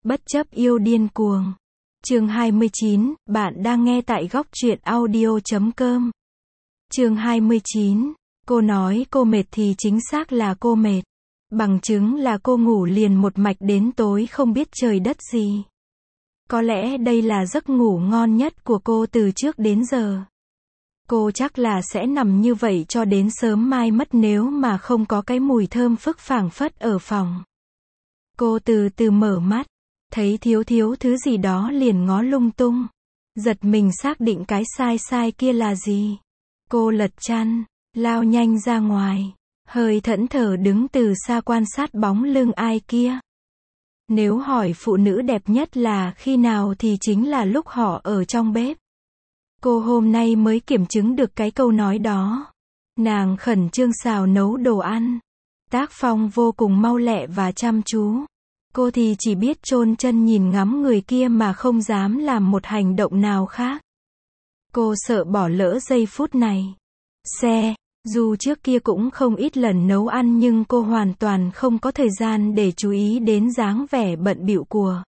Bất chấp yêu điên cuồng. Chương 29, bạn đang nghe tại góc truyện audio.com. Chương 29, cô nói cô mệt thì chính xác là cô mệt. Bằng chứng là cô ngủ liền một mạch đến tối không biết trời đất gì. Có lẽ đây là giấc ngủ ngon nhất của cô từ trước đến giờ. Cô chắc là sẽ nằm như vậy cho đến sớm mai mất nếu mà không có cái mùi thơm phức phảng phất ở phòng. Cô từ từ mở mắt, thấy thiếu thứ gì đó liền ngó lung tung. Giật mình xác định cái sai kia là gì. Cô lật chăn, lao nhanh ra ngoài, hơi thẫn thờ đứng từ xa quan sát bóng lưng ai kia. Nếu hỏi phụ nữ đẹp nhất là khi nào thì chính là lúc họ ở trong bếp. Cô hôm nay mới kiểm chứng được cái câu nói đó. Nàng khẩn trương xào nấu đồ ăn. Tác phong vô cùng mau lẹ và chăm chú. Cô thì chỉ biết chôn chân nhìn ngắm người kia mà không dám làm một hành động nào khác. Cô sợ bỏ lỡ giây phút này. Dù trước kia cũng không ít lần nấu ăn nhưng cô hoàn toàn không có thời gian để chú ý đến dáng vẻ bận bịu của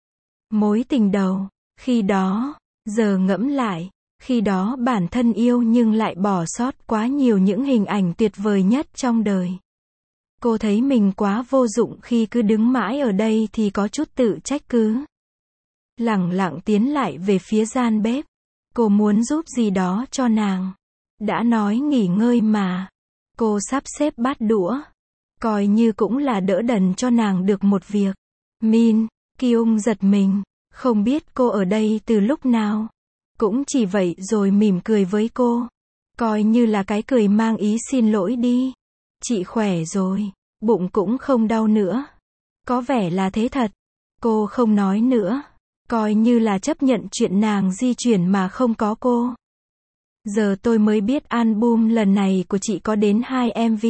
mối tình đầu. Khi đó, giờ ngẫm lại, khi đó bản thân yêu nhưng lại bỏ sót quá nhiều những hình ảnh tuyệt vời nhất trong đời. Cô thấy mình quá vô dụng khi cứ đứng mãi ở đây thì có chút tự trách cứ. Lẳng lặng tiến lại về phía gian bếp. Cô muốn giúp gì đó cho nàng. Đã nói nghỉ ngơi mà. Cô sắp xếp bát đũa. Coi như cũng là đỡ đần cho nàng được một việc. Min, Kyung giật mình. Không biết cô ở đây từ lúc nào. Cũng chỉ vậy rồi mỉm cười với cô. Coi như là cái cười mang ý xin lỗi đi. Chị khỏe rồi, bụng cũng không đau nữa. Có vẻ là thế thật. Cô không nói nữa. Coi như là chấp nhận chuyện nàng di chuyển mà không có cô. Giờ tôi mới biết album lần này của chị có đến 2 MV.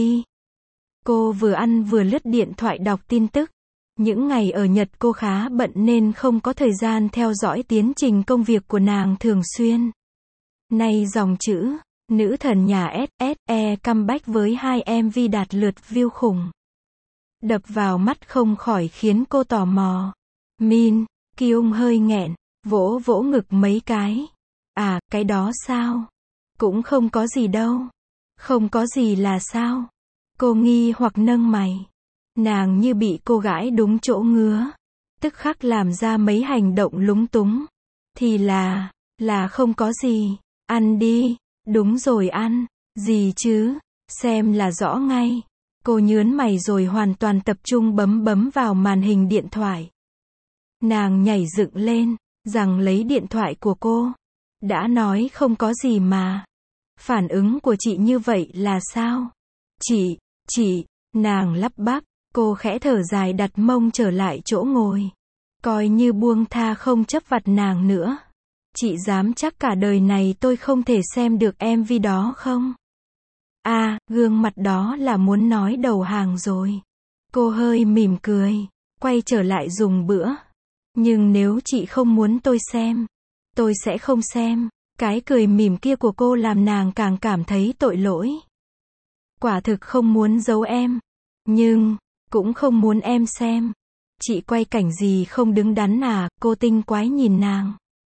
Cô vừa ăn vừa lướt điện thoại đọc tin tức. Những ngày ở Nhật cô khá bận nên không có thời gian theo dõi tiến trình công việc của nàng thường xuyên. Nay dòng chữ nữ thần nhà SSE comeback với 2 MV đạt lượt view khủng. Đập vào mắt không khỏi khiến cô tò mò. Min, Kyung hơi nghẹn, vỗ vỗ ngực mấy cái. À, cái đó sao? Cũng không có gì đâu. Không có gì là sao? Cô nghi hoặc nâng mày. Nàng như bị cô gãi đúng chỗ ngứa. Tức khắc làm ra mấy hành động lúng túng. Thì là không có gì. Ăn đi. Đúng rồi ăn. Gì chứ? Xem là rõ ngay. Cô nhớn mày rồi hoàn toàn tập trung bấm vào màn hình điện thoại. Nàng nhảy dựng lên, rằng lấy điện thoại của cô. Đã nói không có gì mà. Phản ứng của chị như vậy là sao? Chị, nàng lắp bắp, cô khẽ thở dài đặt mông trở lại chỗ ngồi. Coi như buông tha không chấp vặt nàng nữa. Chị dám chắc cả đời này tôi không thể xem được MV đó không? À, gương mặt đó là muốn nói đầu hàng rồi. Cô hơi mỉm cười, quay trở lại dùng bữa. Nhưng nếu chị không muốn tôi xem, tôi sẽ không xem. Cái cười mỉm kia của cô làm nàng càng cảm thấy tội lỗi. Quả thực không muốn giấu em. Nhưng, cũng không muốn em xem. Chị quay cảnh gì không đứng đắn à? Cô tinh quái nhìn nàng.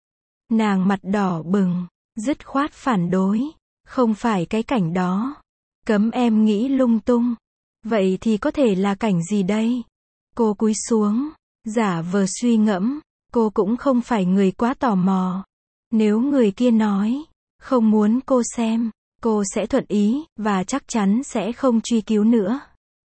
Nàng mặt đỏ bừng, dứt khoát phản đối. Không phải cái cảnh đó. Cấm em nghĩ lung tung. Vậy thì có thể là cảnh gì đây? Cô cúi xuống, giả vờ suy ngẫm. Cô cũng không phải người quá tò mò. Nếu người kia nói, không muốn cô xem, cô sẽ thuận ý, và chắc chắn sẽ không truy cứu nữa.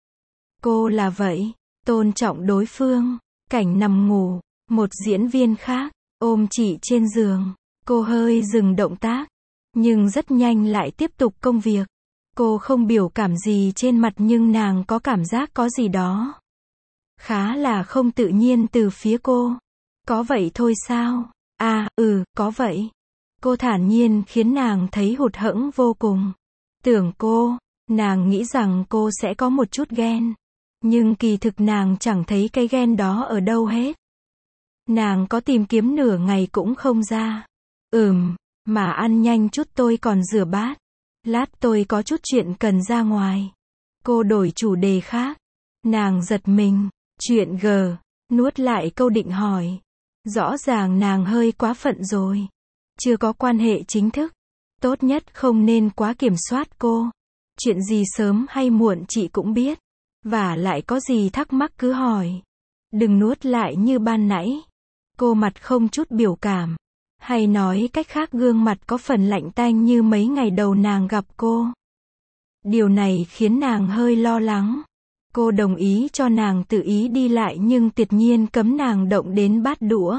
Cô là vậy, tôn trọng đối phương. Cảnh nằm ngủ, một diễn viên khác, ôm chị trên giường. Cô hơi dừng động tác, nhưng rất nhanh lại tiếp tục công việc. Cô không biểu cảm gì trên mặt nhưng nàng có cảm giác có gì đó khá là không tự nhiên từ phía cô. Có vậy thôi sao? À, có vậy. Cô thản nhiên khiến nàng thấy hụt hẫng vô cùng. Tưởng nàng nghĩ rằng cô sẽ có một chút ghen. Nhưng kỳ thực nàng chẳng thấy cái ghen đó ở đâu hết. Nàng có tìm kiếm nửa ngày cũng không ra. Mà ăn nhanh chút tôi còn rửa bát. Lát tôi có chút chuyện cần ra ngoài. Cô đổi chủ đề khác. Nàng giật mình. Chuyện G. nuốt lại câu định hỏi. Rõ ràng nàng hơi quá phận rồi. Chưa có quan hệ chính thức. Tốt nhất không nên quá kiểm soát cô. Chuyện gì sớm hay muộn chị cũng biết. Và lại có gì thắc mắc cứ hỏi. Đừng nuốt lại như ban nãy. Cô mặt không chút biểu cảm. Hay nói cách khác gương mặt có phần lạnh tanh như mấy ngày đầu nàng gặp cô. Điều này khiến nàng hơi lo lắng. Cô đồng ý cho nàng tự ý đi lại nhưng tuyệt nhiên cấm nàng động đến bát đũa.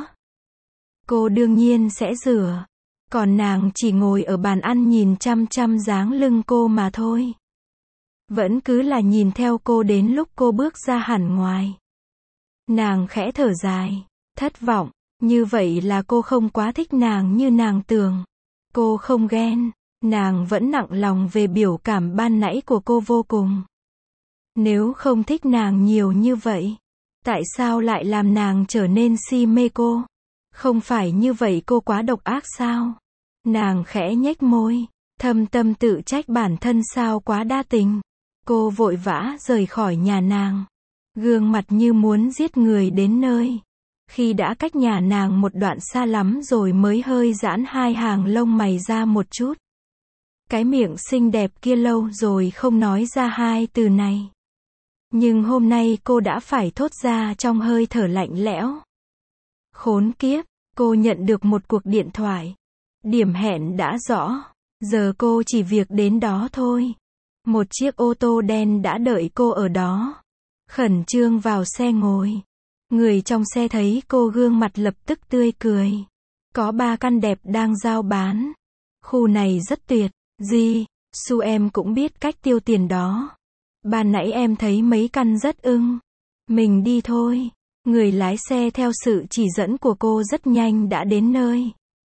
Cô đương nhiên sẽ rửa. Còn nàng chỉ ngồi ở bàn ăn nhìn chăm chăm dáng lưng cô mà thôi. Vẫn cứ là nhìn theo cô đến lúc cô bước ra hẳn ngoài. Nàng khẽ thở dài, thất vọng, như vậy là cô không quá thích nàng như nàng tưởng. Cô không ghen, nàng vẫn nặng lòng về biểu cảm ban nãy của cô vô cùng. Nếu không thích nàng nhiều như vậy, tại sao lại làm nàng trở nên si mê cô? Không phải như vậy cô quá độc ác sao? Nàng khẽ nhếch môi, thâm tâm tự trách bản thân sao quá đa tình. Cô vội vã rời khỏi nhà nàng. Gương mặt như muốn giết người đến nơi. Khi đã cách nhà nàng một đoạn xa lắm rồi mới hơi giãn hai hàng lông mày ra một chút. Cái miệng xinh đẹp kia lâu rồi không nói ra hai từ này. Nhưng hôm nay cô đã phải thốt ra trong hơi thở lạnh lẽo. Khốn kiếp, cô nhận được một cuộc điện thoại. Điểm hẹn đã rõ. Giờ cô chỉ việc đến đó thôi. Một chiếc ô tô đen đã đợi cô ở đó. Khẩn trương vào xe ngồi. Người trong xe thấy cô gương mặt lập tức tươi cười. Có 3 căn đẹp đang giao bán. Khu này rất tuyệt. Di, Su em cũng biết cách tiêu tiền đó. Ban nãy em thấy mấy căn rất ưng. Mình đi thôi. Người lái xe theo sự chỉ dẫn của cô rất nhanh đã đến nơi.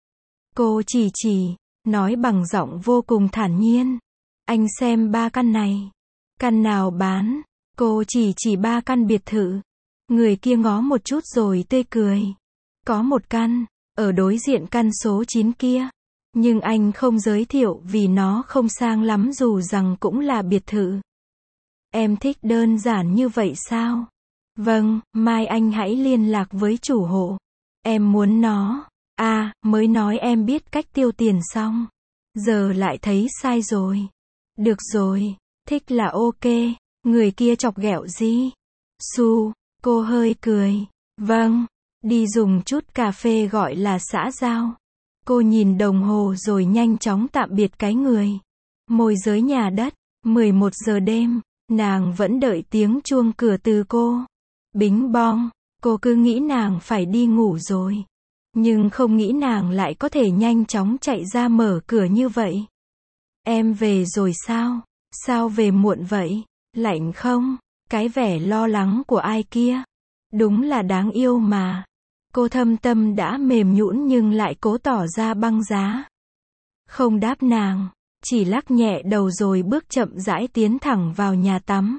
Cô chỉ, nói bằng giọng vô cùng thản nhiên. Anh xem 3 căn này. Căn nào bán? Cô chỉ 3 căn biệt thự. Người kia ngó một chút rồi tươi cười. Có một căn, ở đối diện căn số 9 kia. Nhưng anh không giới thiệu vì nó không sang lắm dù rằng cũng là biệt thự. Em thích đơn giản như vậy sao? Vâng, mai anh hãy liên lạc với chủ hộ. Em muốn nó. À, mới nói em biết cách tiêu tiền xong. Giờ lại thấy sai rồi. Được rồi, thích là ok. Người kia chọc ghẹo gì? Su, cô hơi cười. Vâng, đi dùng chút cà phê gọi là xã giao. Cô nhìn đồng hồ rồi nhanh chóng tạm biệt cái người. Môi giới nhà đất, 11 giờ đêm, nàng vẫn đợi tiếng chuông cửa từ cô. Bính bong, cô cứ nghĩ nàng phải đi ngủ rồi. Nhưng không nghĩ nàng lại có thể nhanh chóng chạy ra mở cửa như vậy. Em về rồi sao? Sao về muộn vậy? Lạnh không? Cái vẻ lo lắng của ai kia? Đúng là đáng yêu mà. Cô thâm tâm đã mềm nhũn nhưng lại cố tỏ ra băng giá. Không đáp nàng, chỉ lắc nhẹ đầu rồi bước chậm rãi tiến thẳng vào nhà tắm.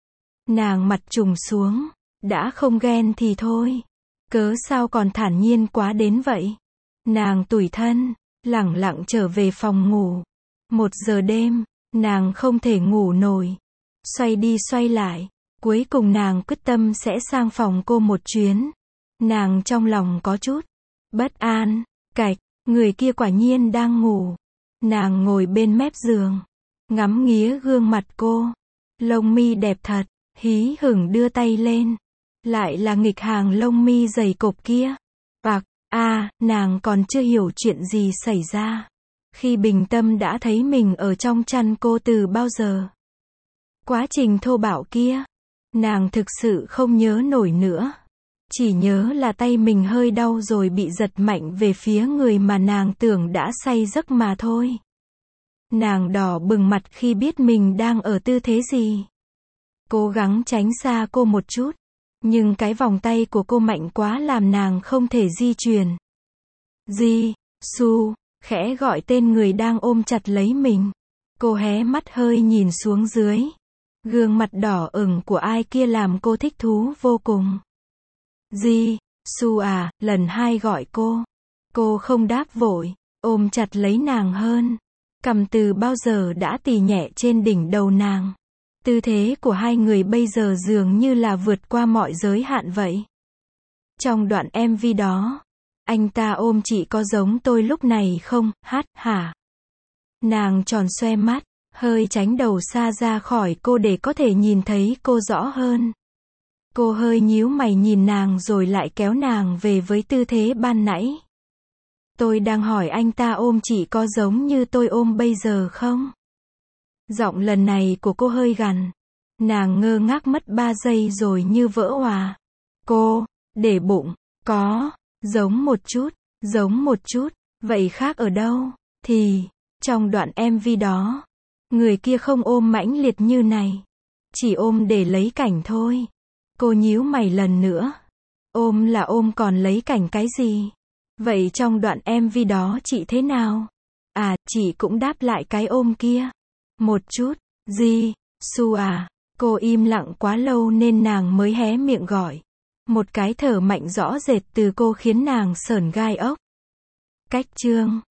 Nàng mặt trùng xuống, đã không ghen thì thôi. Cớ sao còn thản nhiên quá đến vậy? Nàng tủi thân, lẳng lặng trở về phòng ngủ. 1 giờ đêm, nàng không thể ngủ nổi. Xoay đi xoay lại, cuối cùng nàng quyết tâm sẽ sang phòng cô một chuyến. Nàng trong lòng có chút bất an, cạch, người kia quả nhiên đang ngủ. Nàng ngồi bên mép giường, ngắm nghía gương mặt cô. Lông mi đẹp thật, hí hửng đưa tay lên. Lại là nghịch hàng lông mi dày cộp kia. Nàng còn chưa hiểu chuyện gì xảy ra. Khi bình tâm đã thấy mình ở trong chăn cô từ bao giờ. Quá trình thô bạo kia, nàng thực sự không nhớ nổi nữa. Chỉ nhớ là tay mình hơi đau rồi bị giật mạnh về phía người mà nàng tưởng đã say giấc mà thôi. Nàng đỏ bừng mặt khi biết mình đang ở tư thế gì. Cố gắng tránh xa cô một chút. Nhưng cái vòng tay của cô mạnh quá làm nàng không thể di chuyển. Su, khẽ gọi tên người đang ôm chặt lấy mình. Cô hé mắt hơi nhìn xuống dưới. Gương mặt đỏ ửng của ai kia làm cô thích thú vô cùng. Su à, lần 2 gọi cô. Cô không đáp vội, ôm chặt lấy nàng hơn. Cằm từ bao giờ đã tì nhẹ trên đỉnh đầu nàng. Tư thế của hai người bây giờ dường như là vượt qua mọi giới hạn vậy. Trong đoạn MV đó, anh ta ôm chị có giống tôi lúc này không, hả? Nàng tròn xoe mắt, hơi tránh đầu xa ra khỏi cô để có thể nhìn thấy cô rõ hơn. Cô hơi nhíu mày nhìn nàng rồi lại kéo nàng về với tư thế ban nãy. Tôi đang hỏi anh ta ôm chị có giống như tôi ôm bây giờ không? Giọng lần này của cô hơi gằn. Nàng ngơ ngác mất 3 giây rồi như vỡ òa. Cô, để bụng, có, giống một chút, vậy khác ở đâu? Thì, trong đoạn MV đó, người kia không ôm mãnh liệt như này. Chỉ ôm để lấy cảnh thôi. Cô nhíu mày lần nữa. Ôm là ôm còn lấy cảnh cái gì? Vậy trong đoạn MV đó chị thế nào? À, chị cũng đáp lại cái ôm kia. Một chút, gì? Su à? Cô im lặng quá lâu nên nàng mới hé miệng gọi. Một cái thở mạnh rõ rệt từ cô khiến nàng sởn gai ốc. Cách chương